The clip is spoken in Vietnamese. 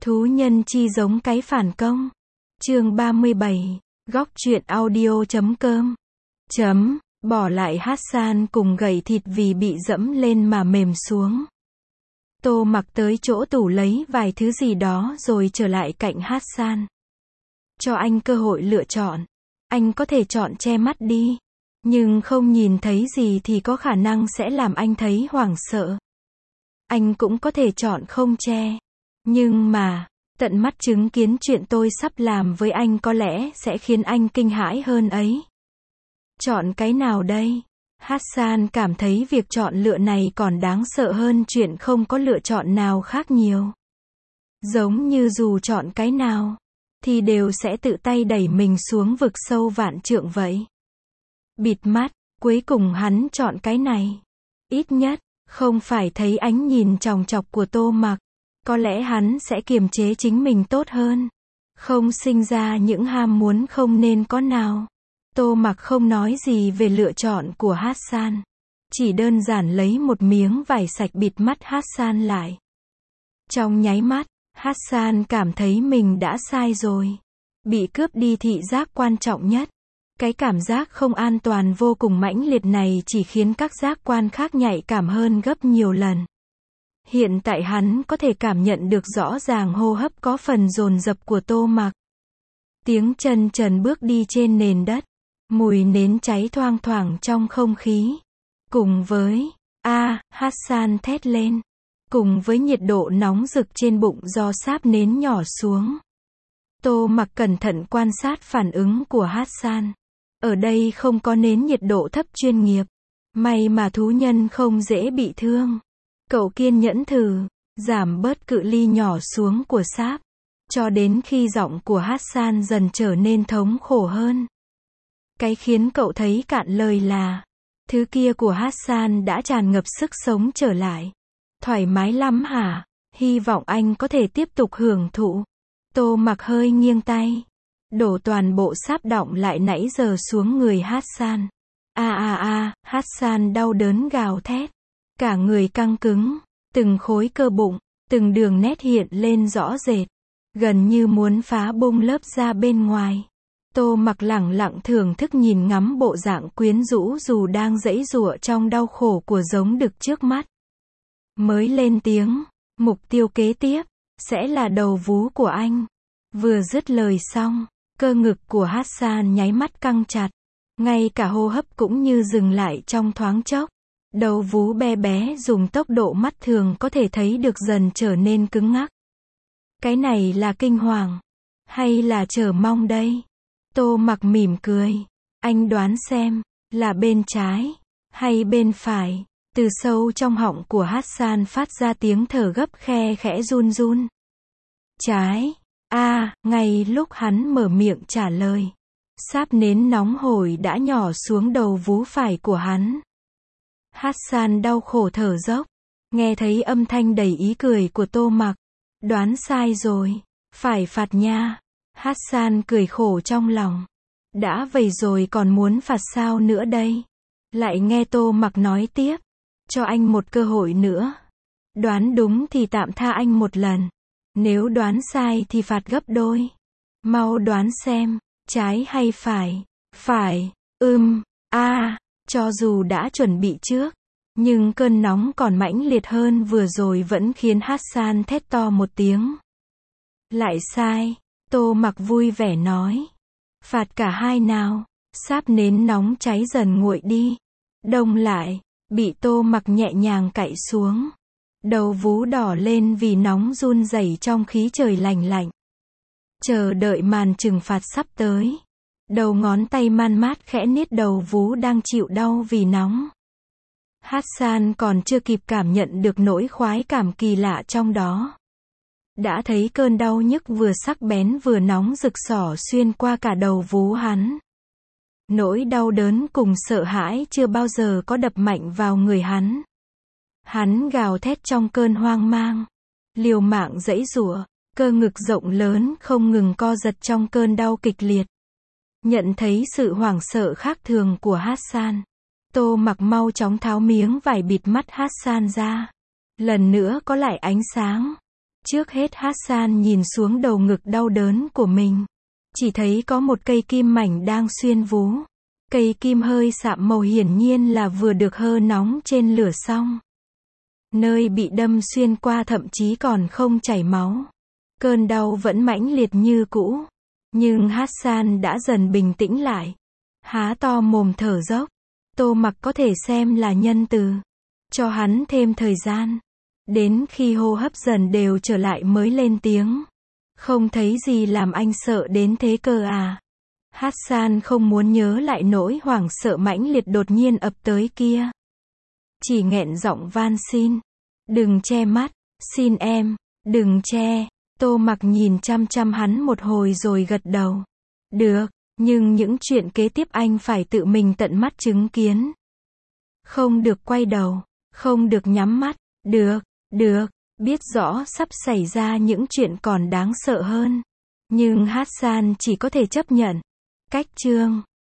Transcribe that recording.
Thú nhân chi giống cái phản công. Chương 37. Góc truyện audio.com. Bỏ lại Hassan cùng gậy thịt vì bị dẫm lên mà mềm xuống. Tô Mặc tới chỗ tủ lấy vài thứ gì đó rồi trở lại cạnh Hassan. Cho anh cơ hội lựa chọn. Anh có thể chọn che mắt đi. Nhưng không nhìn thấy gì thì có khả năng sẽ làm anh thấy hoảng sợ. Anh cũng có thể chọn không che. Nhưng mà, tận mắt chứng kiến chuyện tôi sắp làm với anh có lẽ sẽ khiến anh kinh hãi hơn ấy. Chọn cái nào đây? Hassan cảm thấy việc chọn lựa này còn đáng sợ hơn chuyện không có lựa chọn nào khác nhiều. Giống như dù chọn cái nào, thì đều sẽ tự tay đẩy mình xuống vực sâu vạn trượng vậy. Bịt mắt, cuối cùng hắn chọn cái này. Ít nhất, không phải thấy ánh nhìn chòng chọc của Tô Mặc. Có lẽ hắn sẽ kiềm chế chính mình tốt hơn. Không sinh ra những ham muốn không nên có nào. Tô Mặc không nói gì về lựa chọn của Hassan. Chỉ đơn giản lấy một miếng vải sạch bịt mắt Hassan lại. Trong nháy mắt, Hassan cảm thấy mình đã sai rồi. Bị cướp đi thị giác quan trọng nhất. Cái cảm giác không an toàn vô cùng mãnh liệt này chỉ khiến các giác quan khác nhạy cảm hơn gấp nhiều lần. Hiện tại hắn có thể cảm nhận được rõ ràng hô hấp có phần dồn dập của Tô Mặc. Tiếng chân trần bước đi trên nền đất. Mùi nến cháy thoang thoảng trong không khí. Cùng với, Hassan thét lên. Cùng với nhiệt độ nóng rực trên bụng do sáp nến nhỏ xuống. Tô Mặc cẩn thận quan sát phản ứng của Hassan. Ở đây không có nến nhiệt độ thấp chuyên nghiệp. May mà thú nhân không dễ bị thương. Cậu kiên nhẫn thử, giảm bớt cự ly nhỏ xuống của sáp. Cho đến khi giọng của Hassan dần trở nên thống khổ hơn. Cái khiến cậu thấy cạn lời là, thứ kia của Hassan đã tràn ngập sức sống trở lại. Thoải mái lắm hả? Hy vọng anh có thể tiếp tục hưởng thụ. Tô Mặc hơi nghiêng tay. Đổ toàn bộ sáp đọng lại nãy giờ xuống người Hassan. Hassan đau đớn gào thét. Cả người căng cứng, từng khối cơ bụng, từng đường nét hiện lên rõ rệt. Gần như muốn phá bung lớp da bên ngoài. Tô Mặc lẳng lặng thưởng thức nhìn ngắm bộ dạng quyến rũ dù đang giãy giụa trong đau khổ của giống đực trước mắt. Mới lên tiếng, mục tiêu kế tiếp, sẽ là đầu vú của anh. Vừa dứt lời xong, cơ ngực của Hassan nháy mắt căng chặt. Ngay cả hô hấp cũng như dừng lại trong thoáng chốc. Đầu vú bé bé dùng tốc độ mắt thường có thể thấy được dần trở nên cứng ngắc. Cái này là kinh hoàng, hay là chờ mong đây? Tô Mặc mỉm cười. Anh đoán xem, là bên trái, hay bên phải? Từ sâu trong họng của Hassan phát ra tiếng thở gấp khe khẽ run run. Trái. Ngay lúc hắn mở miệng trả lời, sáp nến nóng hổi đã nhỏ xuống đầu vú phải của hắn. Hassan đau khổ thở dốc. Nghe thấy âm thanh đầy ý cười của Tô Mặc. Đoán sai rồi. Phải phạt nha. Hassan cười khổ trong lòng. Đã vậy rồi còn muốn phạt sao nữa đây? Lại nghe Tô Mặc nói tiếp. Cho anh một cơ hội nữa. Đoán đúng thì tạm tha anh một lần. Nếu đoán sai thì phạt gấp đôi. Mau đoán xem, trái hay phải? Phải. Cho dù đã chuẩn bị trước, nhưng cơn nóng còn mãnh liệt hơn vừa rồi vẫn khiến Hassan thét to một tiếng. Lại sai, Tô Mặc vui vẻ nói. Phạt cả hai nào. Sáp nến nóng cháy dần nguội đi. Đông lại, bị Tô Mặc nhẹ nhàng cạy xuống. Đầu vú đỏ lên vì nóng run rẩy trong khí trời lành lạnh. Chờ đợi màn trừng phạt sắp tới. Đầu ngón tay man mát khẽ niết đầu vú đang chịu đau vì nóng. Hassan còn chưa kịp cảm nhận được nỗi khoái cảm kỳ lạ trong đó. Đã thấy cơn đau nhức vừa sắc bén vừa nóng rực xỏ xuyên qua cả đầu vú hắn. Nỗi đau đớn cùng sợ hãi chưa bao giờ có đập mạnh vào người hắn. Hắn gào thét trong cơn hoang mang. Liều mạng giãy giụa, cơ ngực rộng lớn không ngừng co giật trong cơn đau kịch liệt. Nhận thấy sự hoảng sợ khác thường của Hassan. Tô Mặc mau chóng tháo miếng vải bịt mắt Hassan ra. Lần nữa có lại ánh sáng. Trước hết Hassan nhìn xuống đầu ngực đau đớn của mình. Chỉ thấy có một cây kim mảnh đang xuyên vú. Cây kim hơi sạm màu hiển nhiên là vừa được hơ nóng trên lửa xong. Nơi bị đâm xuyên qua thậm chí còn không chảy máu. Cơn đau vẫn mãnh liệt như cũ. Nhưng Hassan đã dần bình tĩnh lại. Há to mồm thở dốc. Tô Mặc có thể xem là nhân từ. Cho hắn thêm thời gian. Đến khi hô hấp dần đều trở lại mới lên tiếng. Không thấy gì làm anh sợ đến thế cơ à? Hassan không muốn nhớ lại nỗi hoảng sợ mãnh liệt đột nhiên ập tới kia. Chỉ nghẹn giọng van xin. Đừng che mắt, xin em, đừng che. Tô Mặc nhìn chăm chăm hắn một hồi rồi gật đầu. Được, nhưng những chuyện kế tiếp anh phải tự mình tận mắt chứng kiến. Không được quay đầu, không được nhắm mắt. Được, được, biết rõ sắp xảy ra những chuyện còn đáng sợ hơn. Nhưng Hassan chỉ có thể chấp nhận. Cách chương